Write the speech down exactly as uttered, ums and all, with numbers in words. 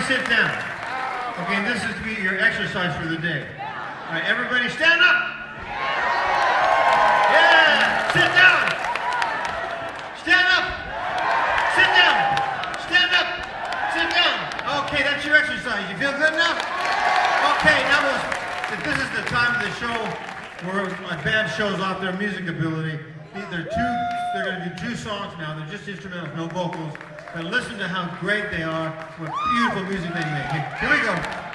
sit down. Okay, this is to be your exercise for the day. All right, everybody stand up. Yeah, sit down. Stand up. Sit down. Stand up. Sit down. Okay, that's your exercise. You feel good enough? Okay, now we'll, if this is the time of the show where my band shows off their music ability. They're two, they're going to do two songs now. They're just instrumentals, no vocals. But listen to how great they are, what beautiful music they make. Here we go.